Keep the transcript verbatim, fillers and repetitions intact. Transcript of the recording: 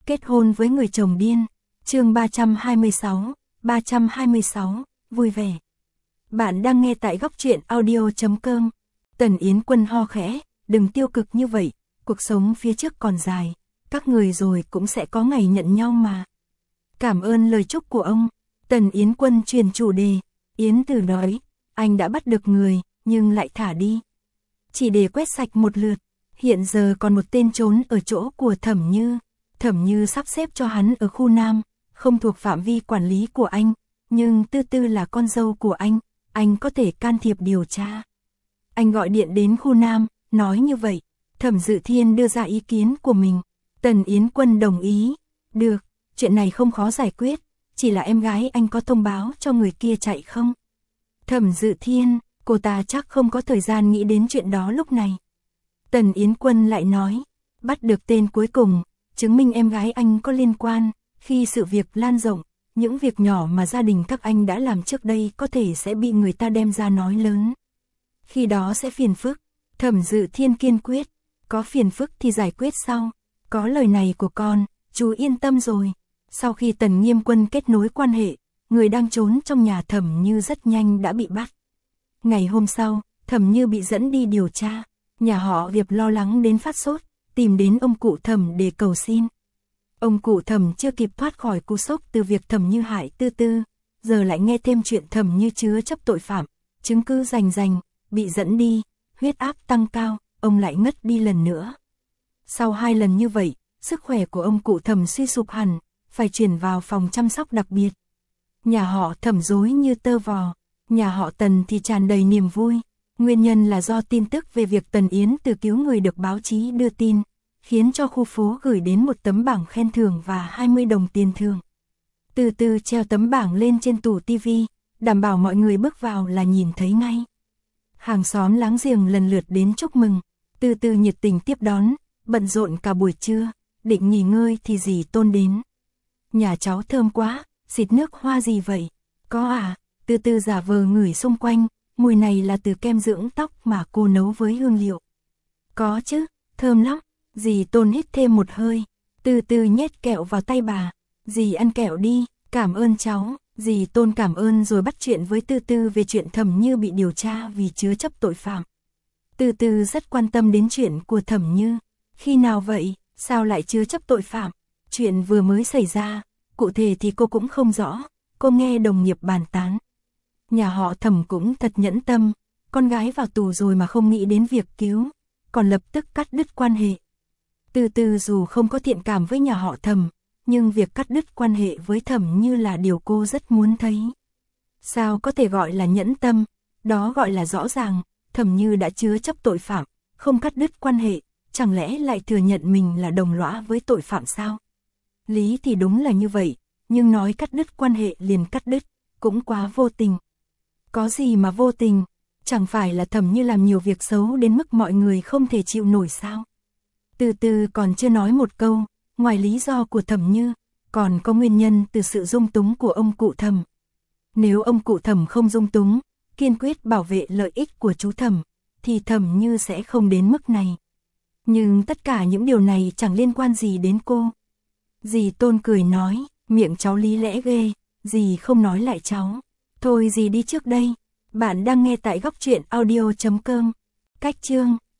Kết hôn với người chồng điên. Chương ba trăm hai mươi sáu, ba trăm hai mươi sáu, vui vẻ. Bạn đang nghe tại góc truyện audio chấm com. Tần Yến Quân ho khẽ, đừng tiêu cực như vậy, cuộc sống phía trước còn dài, các người rồi cũng sẽ có ngày nhận nhau mà. Cảm ơn lời chúc của ông. Tần Yến Quân chuyển chủ đề. Yến Tử nói, anh đã bắt được người, nhưng lại thả đi. Chỉ để quét sạch một lượt, hiện giờ còn một tên trốn ở chỗ của Thẩm Như. Thẩm Như sắp xếp cho hắn ở khu Nam, không thuộc phạm vi quản lý của anh, nhưng Tư Tư là con dâu của anh, anh có thể can thiệp điều tra. Anh gọi điện đến khu Nam, nói như vậy, Thẩm Dự Thiên đưa ra ý kiến của mình. Tần Yến Quân đồng ý, được, chuyện này không khó giải quyết, chỉ là em gái anh có thông báo cho người kia chạy không? Thẩm Dự Thiên, cô ta chắc không có thời gian nghĩ đến chuyện đó lúc này. Tần Yến Quân lại nói, bắt được tên cuối cùng, chứng minh em gái anh có liên quan, khi sự việc lan rộng, những việc nhỏ mà gia đình các anh đã làm trước đây có thể sẽ bị người ta đem ra nói lớn. Khi đó sẽ phiền phức. Thẩm Dự Thiên kiên quyết, có phiền phức thì giải quyết sau, có lời này của con, chú yên tâm rồi. Sau khi Tần Nghiêm Quân kết nối quan hệ, người đang trốn trong nhà Thẩm Như rất nhanh đã bị bắt. Ngày hôm sau, Thẩm Như bị dẫn đi điều tra, nhà họ Diệp lo lắng đến phát sốt, tìm đến ông cụ Thẩm để cầu xin. Ông cụ Thẩm chưa kịp thoát khỏi cú sốc từ việc Thẩm Như hại Tư Tư, giờ lại nghe thêm chuyện Thẩm Như chứa chấp tội phạm, chứng cứ rành rành, bị dẫn đi, huyết áp tăng cao, ông lại ngất đi lần nữa. Sau hai lần như vậy, sức khỏe của ông cụ Thẩm suy sụp hẳn, phải chuyển vào phòng chăm sóc đặc biệt. Nhà họ Thẩm rối như tơ vò, nhà họ Tần thì tràn đầy niềm vui. Nguyên nhân là do tin tức về việc Tần Yến Từ cứu người được báo chí đưa tin, khiến cho khu phố gửi đến một tấm bảng khen thưởng và hai mươi đồng tiền thưởng. Từ từ treo tấm bảng lên trên tủ tivi, đảm bảo mọi người bước vào là nhìn thấy ngay. Hàng xóm láng giềng lần lượt đến chúc mừng, Từ từ nhiệt tình tiếp đón, bận rộn cả buổi trưa, định nghỉ ngơi thì dì Tôn đến. Nhà cháu thơm quá, xịt nước hoa gì vậy? Có à? Từ từ giả vờ ngửi xung quanh, mùi này là từ kem dưỡng tóc mà cô nấu với hương liệu. Có chứ, thơm lắm. Dì Tôn hít thêm một hơi, từ từ nhét kẹo vào tay bà. Dì ăn kẹo đi, cảm ơn cháu. Dì Tôn cảm ơn rồi bắt chuyện với Tư Tư về chuyện Thẩm Như bị điều tra vì chứa chấp tội phạm. Tư Tư rất quan tâm đến chuyện của Thẩm Như. Khi nào vậy, sao lại chứa chấp tội phạm? Chuyện vừa mới xảy ra, cụ thể thì cô cũng không rõ, cô nghe đồng nghiệp bàn tán. Nhà họ Thẩm cũng thật nhẫn tâm, con gái vào tù rồi mà không nghĩ đến việc cứu, còn lập tức cắt đứt quan hệ. Từ từ dù không có thiện cảm với nhà họ Thẩm, nhưng việc cắt đứt quan hệ với Thẩm Như là điều cô rất muốn thấy. Sao có thể gọi là nhẫn tâm, đó gọi là rõ ràng, Thẩm Như đã chứa chấp tội phạm, không cắt đứt quan hệ, chẳng lẽ lại thừa nhận mình là đồng lõa với tội phạm sao? Lý thì đúng là như vậy, nhưng nói cắt đứt quan hệ liền cắt đứt, cũng quá vô tình. Có gì mà vô tình, chẳng phải là Thẩm Như làm nhiều việc xấu đến mức mọi người không thể chịu nổi sao? Từ từ còn chưa nói một câu, ngoài lý do của Thẩm Như, còn có nguyên nhân từ sự dung túng của ông cụ Thẩm. Nếu ông cụ Thẩm không dung túng, kiên quyết bảo vệ lợi ích của chú Thẩm, thì Thẩm Như sẽ không đến mức này. Nhưng tất cả những điều này chẳng liên quan gì đến cô. Dì Tôn cười nói, miệng cháu lý lẽ ghê, dì không nói lại cháu. Thôi dì đi trước đây, bạn đang nghe tại góc truyện audio chấm com. Cách chương